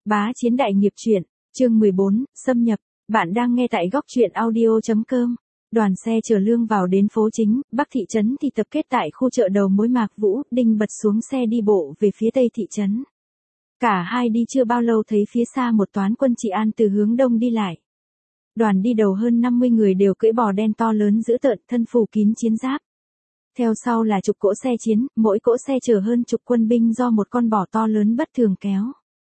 Bá Chiến Đại Nghiệp Truyện, chương 14, xâm nhập. Bạn đang nghe tại góc truyện audio.com. Đoàn xe chở lương vào đến phố chính, Bắc thị trấn thì tập kết tại khu chợ đầu mối Mạc Vũ, Đinh bật xuống xe đi bộ về phía tây thị trấn. Cả hai đi chưa bao lâu thấy phía xa một toán quân trị an từ hướng đông đi lại. Đoàn đi đầu hơn 50 người đều cưỡi bò đen to lớn dữ tợn, thân phủ kín chiến giáp. Theo sau là chục cỗ xe chiến, mỗi cỗ xe chở hơn chục quân binh do một con bò to lớn bất thường kéo.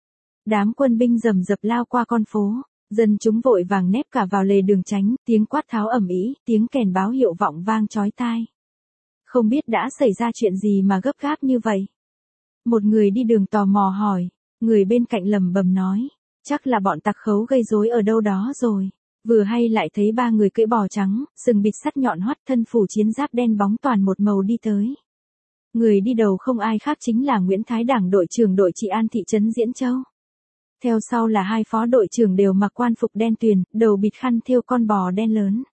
Đám quân binh rầm rập lao qua con phố, dân chúng vội vàng nép cả vào lề đường tránh, tiếng quát tháo ầm ĩ, tiếng kèn báo hiệu vọng vang chói tai. Không biết đã xảy ra chuyện gì mà gấp gáp như vậy? Một người đi đường tò mò hỏi, người bên cạnh lẩm bẩm nói, chắc là bọn tặc khấu gây rối ở đâu đó rồi. Vừa hay lại thấy ba người cưỡi bò trắng, sừng bịt sắt nhọn hoắt, thân phủ chiến giáp đen bóng toàn một màu đi tới. Người đi đầu không ai khác chính là Nguyễn Thái Đảng, đội trưởng đội trị an thị trấn Diễn Châu. Theo sau là hai phó đội trưởng đều mặc quan phục đen tuyền, đầu bịt khăn thêu con bò đen lớn.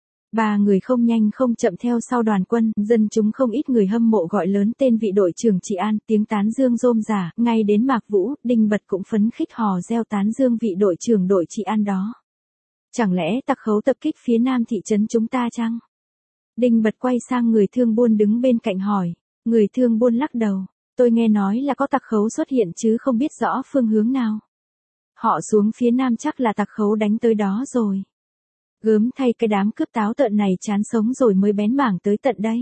Ba người không nhanh không chậm theo sau đoàn quân, dân chúng không ít người hâm mộ gọi lớn tên vị đội trưởng trị an, tiếng tán dương rôm rả, ngay đến Mạc Vũ, Đinh Bật cũng phấn khích hò reo tán dương vị đội trưởng đội trị an đó. Chẳng lẽ tặc khấu tập kích phía nam thị trấn chúng ta chăng? Đinh Bật quay sang người thương buôn đứng bên cạnh hỏi, người thương buôn lắc đầu, tôi nghe nói là có tặc khấu xuất hiện chứ không biết rõ phương hướng nào. Họ xuống phía nam chắc là tặc khấu đánh tới đó rồi. Gớm thay, cái đám cướp táo tợn này chán sống rồi mới bén mảng tới tận đây.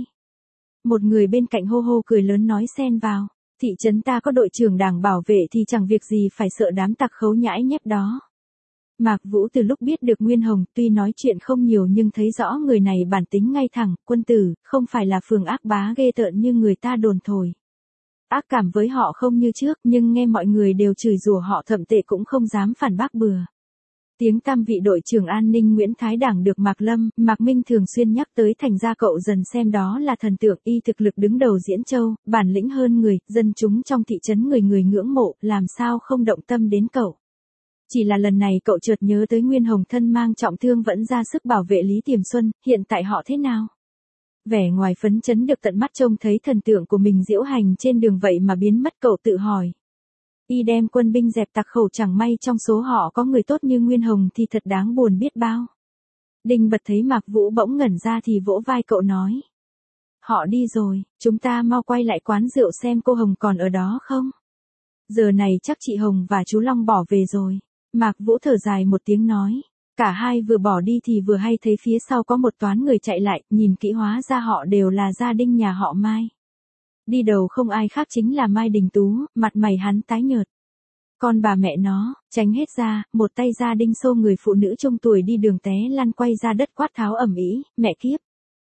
Một người bên cạnh hô hô cười lớn nói xen vào, thị trấn ta có đội trưởng Đảng bảo vệ thì chẳng việc gì phải sợ đám tặc khấu nhãi nhép đó. Mạc Vũ từ lúc biết được Nguyên Hồng, tuy nói chuyện không nhiều nhưng thấy rõ người này bản tính ngay thẳng, quân tử, không phải là phường ác bá ghê tợn như người ta đồn thổi. Ác cảm với họ không như trước, nhưng nghe mọi người đều chửi rủa họ thậm tệ cũng không dám phản bác bừa. Tiếng tăm vị đội trưởng an ninh Nguyễn Thái Đảng được Mạc Lâm, Mạc Minh thường xuyên nhắc tới, thành ra cậu dần xem đó là thần tượng, y thực lực đứng đầu Diễn Châu, bản lĩnh hơn người, dân chúng trong thị trấn người người ngưỡng mộ, làm sao không động tâm đến cậu. Chỉ là lần này cậu chợt nhớ tới Nguyên Hồng thân mang trọng thương vẫn ra sức bảo vệ Lý Tiềm Xuân, hiện tại họ thế nào? Vẻ ngoài phấn chấn được tận mắt trông thấy thần tượng của mình diễu hành trên đường vậy mà biến mất, cậu tự hỏi. Y đem quân binh dẹp tặc khẩu, chẳng may trong số họ có người tốt như Nguyên Hồng thì thật đáng buồn biết bao. Đinh Bật thấy Mạc Vũ bỗng ngẩn ra thì vỗ vai cậu nói. Họ đi rồi, chúng ta mau quay lại quán rượu xem cô Hồng còn ở đó không? Giờ này chắc chị Hồng và chú Long bỏ về rồi. Mạc Vũ thở dài một tiếng nói. Cả hai vừa bỏ đi thì vừa hay thấy phía sau có một toán người chạy lại, nhìn kỹ hóa ra họ đều là gia đình nhà họ Mai. Đi đầu không ai khác chính là Mai Đình Tú, mặt mày hắn tái nhợt. Con bà mẹ nó, tránh hết ra, một tay gia đình xô người phụ nữ trung tuổi đi đường té lăn quay ra đất quát tháo ầm ĩ, mẹ kiếp.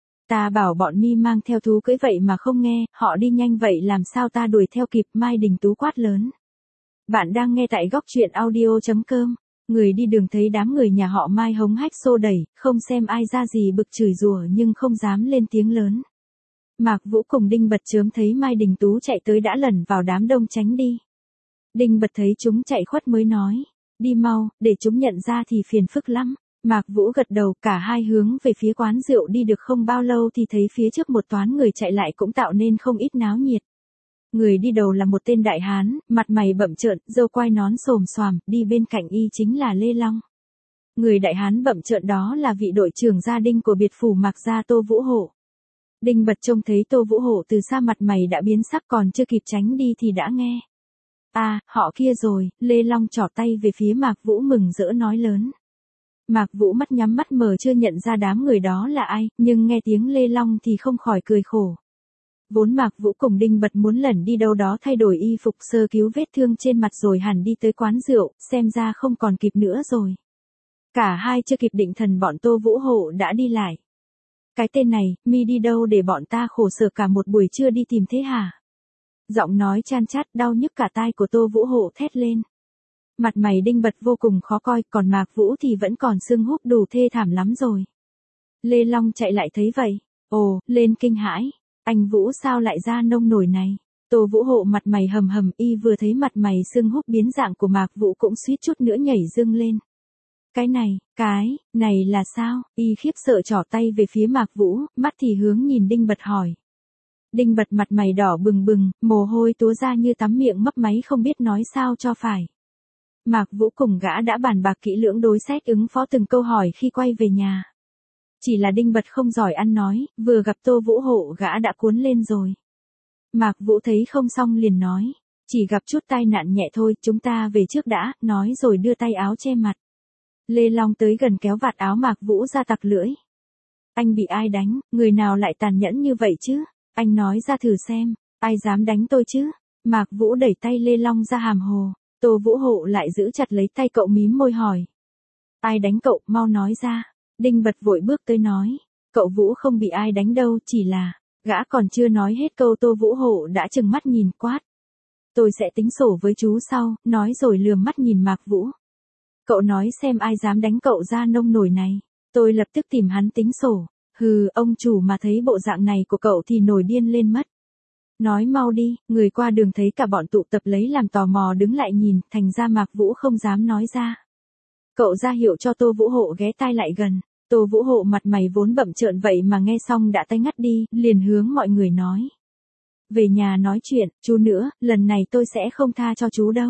Ta bảo bọn mi mang theo thú cưỡi vậy mà không nghe, họ đi nhanh vậy làm sao ta đuổi theo kịp, Mai Đình Tú quát lớn. Bạn đang nghe tại góc truyện audio.com. Người đi đường thấy đám người nhà họ Mai hống hách xô đẩy, không xem ai ra gì bực chửi rủa nhưng không dám lên tiếng lớn. Mạc Vũ cùng Đinh Bật chớm thấy Mai Đình Tú chạy tới đã lẩn vào đám đông tránh đi. Đinh Bật thấy chúng chạy khuất mới nói, đi mau, để chúng nhận ra thì phiền phức lắm. Mạc Vũ gật đầu, cả hai hướng về phía quán rượu đi được không bao lâu thì thấy phía trước một toán người chạy lại cũng tạo nên không ít náo nhiệt. Người đi đầu là một tên đại hán, mặt mày bậm trợn, râu quai nón xồm xoàm, đi bên cạnh y chính là Lê Long. Người đại hán bậm trợn đó là vị đội trưởng gia đình của biệt phủ Mạc gia Tô Vũ Hổ. Đinh Bật trông thấy Tô Vũ Hổ từ xa mặt mày đã biến sắc, còn chưa kịp tránh đi thì đã nghe. À, họ kia rồi, Lê Long trỏ tay về phía Mạc Vũ mừng rỡ nói lớn. Mạc Vũ mắt nhắm mắt mở chưa nhận ra đám người đó là ai, nhưng nghe tiếng Lê Long thì không khỏi cười khổ. Vốn Mạc Vũ cùng Đinh Bật muốn lẩn đi đâu đó thay đổi y phục sơ cứu vết thương trên mặt rồi hẳn đi tới quán rượu, xem ra không còn kịp nữa rồi. Cả hai chưa kịp định thần bọn Tô Vũ Hổ đã đi lại. Cái tên này, mi đi đâu để bọn ta khổ sở cả một buổi trưa đi tìm thế hả? Giọng nói chan chát đau nhức cả tai của Tô Vũ Hổ thét lên. Mặt mày Đinh Bật vô cùng khó coi, còn Mạc Vũ thì vẫn còn sưng húp đủ thê thảm lắm rồi. Lê Long chạy lại thấy vậy. Ồ, lên kinh hãi. Anh Vũ sao lại ra nông nổi này? Tô Vũ Hộ mặt mày hầm hầm, y vừa thấy mặt mày sưng húp biến dạng của Mạc Vũ cũng suýt chút nữa nhảy dựng lên. Cái này là sao? Y khiếp sợ trỏ tay về phía Mạc Vũ, mắt thì hướng nhìn Đinh Bật hỏi. Đinh Bật mặt mày đỏ bừng bừng, mồ hôi túa ra như tắm miệng mấp máy không biết nói sao cho phải. Mạc Vũ cùng gã đã bàn bạc kỹ lưỡng đối sách ứng phó từng câu hỏi khi quay về nhà. Chỉ là Đinh Bật không giỏi ăn nói, vừa gặp Tô Vũ Hộ gã đã cuốn lên rồi. Mạc Vũ thấy không xong liền nói, chỉ gặp chút tai nạn nhẹ thôi, chúng ta về trước đã, nói rồi đưa tay áo che mặt. Lê Long tới gần kéo vạt áo Mạc Vũ ra tặc lưỡi. Anh bị ai đánh, người nào lại tàn nhẫn như vậy chứ? Anh nói ra thử xem, ai dám đánh tôi chứ? Mạc Vũ đẩy tay Lê Long ra hàm hồ, Tô Vũ Hộ lại giữ chặt lấy tay cậu mím môi hỏi. Ai đánh cậu, mau nói ra. Đinh Bật vội bước tới nói, cậu Vũ không bị ai đánh đâu, chỉ là, gã còn chưa nói hết câu Tô Vũ Hộ đã trừng mắt nhìn quát. Tôi sẽ tính sổ với chú sau, nói rồi lườm mắt nhìn Mạc Vũ. Cậu nói xem ai dám đánh cậu ra nông nổi này, tôi lập tức tìm hắn tính sổ. Hừ, ông chủ mà thấy bộ dạng này của cậu thì nổi điên lên mất. Nói mau đi, người qua đường thấy cả bọn tụ tập lấy làm tò mò đứng lại nhìn, thành ra Mạc Vũ không dám nói ra. Cậu ra hiệu cho Tô Vũ Hộ ghé tai lại gần, Tô Vũ Hộ mặt mày vốn bậm trợn vậy mà nghe xong đã tay ngắt đi, liền hướng mọi người nói. Về nhà nói chuyện, chú nữa, lần này tôi sẽ không tha cho chú đâu.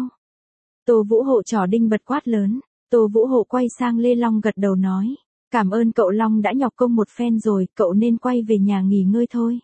Tô Vũ Hộ trỏ Đinh Bật quát lớn, Tô Vũ Hộ quay sang Lê Long gật đầu nói. Cảm ơn cậu Long đã nhọc công một phen rồi, cậu nên quay về nhà nghỉ ngơi thôi.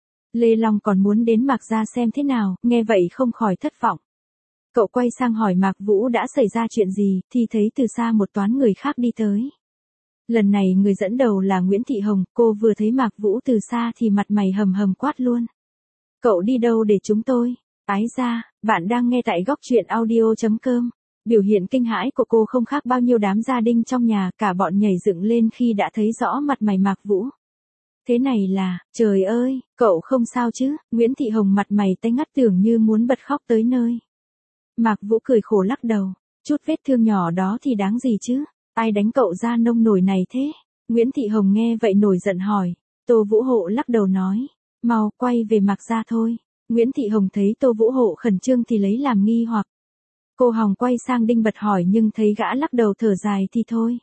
Lê Long còn muốn đến Mạc gia xem thế nào, nghe vậy không khỏi thất vọng. Cậu quay sang hỏi Mạc Vũ đã xảy ra chuyện gì, thì thấy từ xa một toán người khác đi tới. Lần này người dẫn đầu là Nguyễn Thị Hồng, cô vừa thấy Mạc Vũ từ xa thì mặt mày hầm hầm quát luôn. Cậu đi đâu để chúng tôi? Ái ra, bạn đang nghe tại góc truyện audio.com. Biểu hiện kinh hãi của cô không khác bao nhiêu đám gia đình trong nhà, cả bọn nhảy dựng lên khi đã thấy rõ mặt mày Mạc Vũ. Thế này là, trời ơi, cậu không sao chứ? Nguyễn Thị Hồng mặt mày tái ngắt tưởng như muốn bật khóc tới nơi. Mạc Vũ cười khổ lắc đầu, chút vết thương nhỏ đó thì đáng gì chứ? Ai đánh cậu ra nông nổi này thế? Nguyễn Thị Hồng nghe vậy nổi giận hỏi. Tô Vũ Hộ lắc đầu nói, mau quay về Mạc gia thôi. Nguyễn Thị Hồng thấy Tô Vũ Hộ khẩn trương thì lấy làm nghi hoặc. Cô Hồng quay sang Đinh Bật hỏi nhưng thấy gã lắc đầu thở dài thì thôi.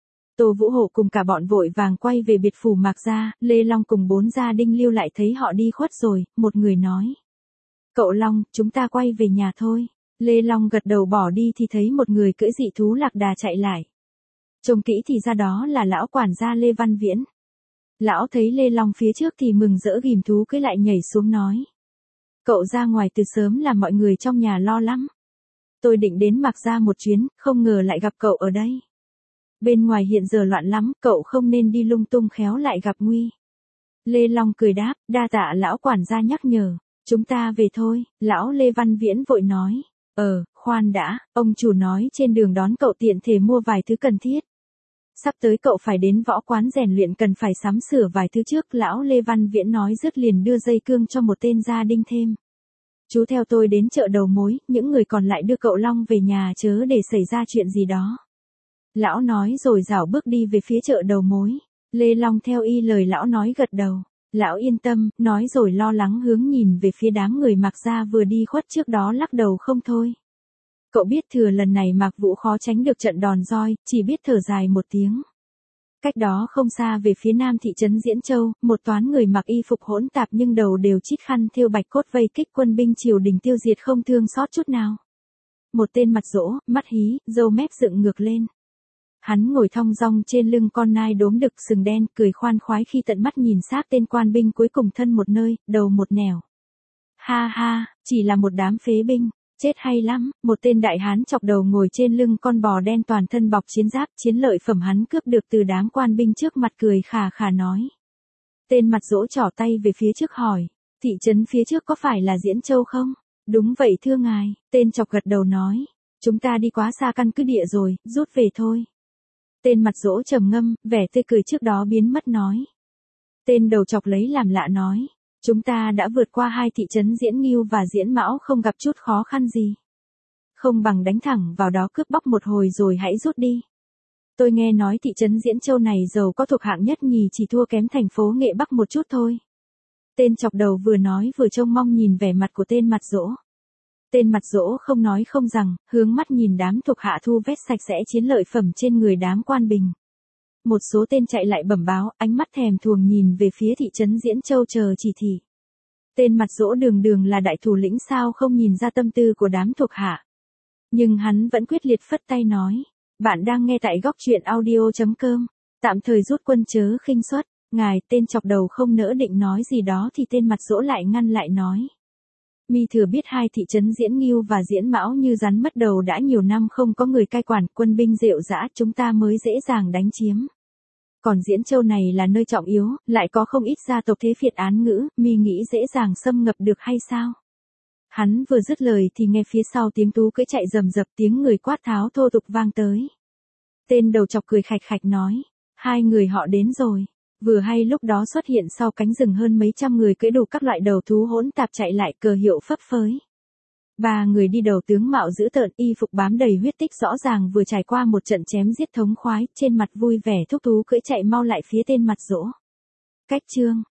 Tô Vũ Hộ cùng cả bọn vội vàng quay về biệt phủ Mạc gia, Lê Long cùng 4 gia đình lưu lại thấy họ đi khuất rồi, một người nói. Cậu Long, chúng ta quay về nhà thôi. Lê Long gật đầu bỏ đi thì thấy một người cưỡi dị thú lạc đà chạy lại. Trông kỹ thì ra đó là lão quản gia Lê Văn Viễn. Lão thấy Lê Long phía trước thì mừng rỡ ghìm thú cưỡi lại nhảy xuống nói. Cậu ra ngoài từ sớm làm mọi người trong nhà lo lắm. Tôi định đến Mạc gia một chuyến, không ngờ lại gặp cậu ở đây. Bên ngoài hiện giờ loạn lắm, cậu không nên đi lung tung khéo lại gặp nguy. Lê Long cười đáp, đa tạ lão quản gia nhắc nhở. Chúng ta về thôi, lão Lê Văn Viễn vội nói. Khoan đã, ông chủ nói trên đường đón cậu tiện thể mua vài thứ cần thiết. Sắp tới cậu phải đến võ quán rèn luyện cần phải sắm sửa vài thứ trước. Lão Lê Văn Viễn nói dứt liền đưa dây cương cho một tên gia đình thêm. Chú theo tôi đến chợ đầu mối, những người còn lại đưa cậu Long về nhà chớ để xảy ra chuyện gì đó. Lão nói rồi rảo bước đi về phía chợ đầu mối. Lê Long theo y lời lão nói gật đầu. Lão yên tâm, nói rồi lo lắng hướng nhìn về phía đám người Mạc gia vừa đi khuất trước đó lắc đầu không thôi. Cậu biết thừa lần này Mạc Vũ khó tránh được trận đòn roi, chỉ biết thở dài một tiếng. Cách đó không xa về phía nam thị trấn Diễn Châu, một toán người mặc y phục hỗn tạp nhưng đầu đều chít khăn thêu bạch cốt vây kích quân binh triều đình tiêu diệt không thương xót chút nào. Một tên mặt rỗ, mắt hí, râu mép dựng ngược lên. Hắn ngồi thong dong trên lưng con nai đốm đực sừng đen, cười khoan khoái khi tận mắt nhìn xác tên quan binh cuối cùng thân một nơi, đầu một nẻo. Ha ha, chỉ là một đám phế binh, chết hay lắm. Một tên đại hán chọc đầu ngồi trên lưng con bò đen toàn thân bọc chiến giáp, chiến lợi phẩm hắn cướp được từ đám quan binh trước mặt cười khà khà nói. Tên mặt rỗ trỏ tay về phía trước hỏi, thị trấn phía trước có phải là Diễn Châu không? Đúng vậy thưa ngài, tên chọc gật đầu nói. Chúng ta đi quá xa căn cứ địa rồi, rút về thôi. Tên mặt rỗ trầm ngâm, vẻ tươi cười trước đó biến mất nói. Tên đầu chọc lấy làm lạ nói. Chúng ta đã vượt qua 2 thị trấn Diễn Ngưu và Diễn Mão không gặp chút khó khăn gì. Không bằng đánh thẳng vào đó cướp bóc một hồi rồi hãy rút đi. Tôi nghe nói thị trấn Diễn Châu này giàu có thuộc hạng nhất nhì chỉ thua kém thành phố Nghệ Bắc một chút thôi. Tên chọc đầu vừa nói vừa trông mong nhìn vẻ mặt của tên mặt rỗ. Tên mặt rỗ không nói không rằng, hướng mắt nhìn đám thuộc hạ thu vét sạch sẽ chiến lợi phẩm trên người đám quan bình. Một số tên chạy lại bẩm báo, ánh mắt thèm thuồng nhìn về phía thị trấn Diễn Châu chờ chỉ thị. Tên mặt rỗ đường đường là đại thủ lĩnh sao không nhìn ra tâm tư của đám thuộc hạ. Nhưng hắn vẫn quyết liệt phất tay nói. Bạn đang nghe tại góc truyện audio.com. Tạm thời rút quân chớ khinh suất. Ngài, tên chọc đầu không nỡ định nói gì đó thì tên mặt dỗ lại ngăn lại nói. Mi thừa biết hai thị trấn Diễn Ngưu và Diễn Mão như rắn mất đầu đã nhiều năm không có người cai quản, quân binh rệu rã, chúng ta mới dễ dàng đánh chiếm. Còn Diễn Châu này là nơi trọng yếu, lại có không ít gia tộc thế phiệt án ngữ, Mi nghĩ dễ dàng xâm nhập được hay sao? Hắn vừa dứt lời thì nghe phía sau tiếng Tú cưỡi chạy rầm rập, tiếng người quát tháo thô tục vang tới. Tên đầu chọc cười khạch khạch nói, hai người họ đến rồi. Vừa hay lúc đó xuất hiện sau cánh rừng hơn mấy trăm người cưỡi đủ các loại đầu thú hỗn tạp chạy lại, cờ hiệu phấp phới. Ba người đi đầu tướng mạo dữ tợn, y phục bám đầy huyết tích, rõ ràng vừa trải qua một trận chém giết thống khoái, trên mặt vui vẻ thúc thú cưỡi chạy mau lại phía tên mặt dỗ. Cách chương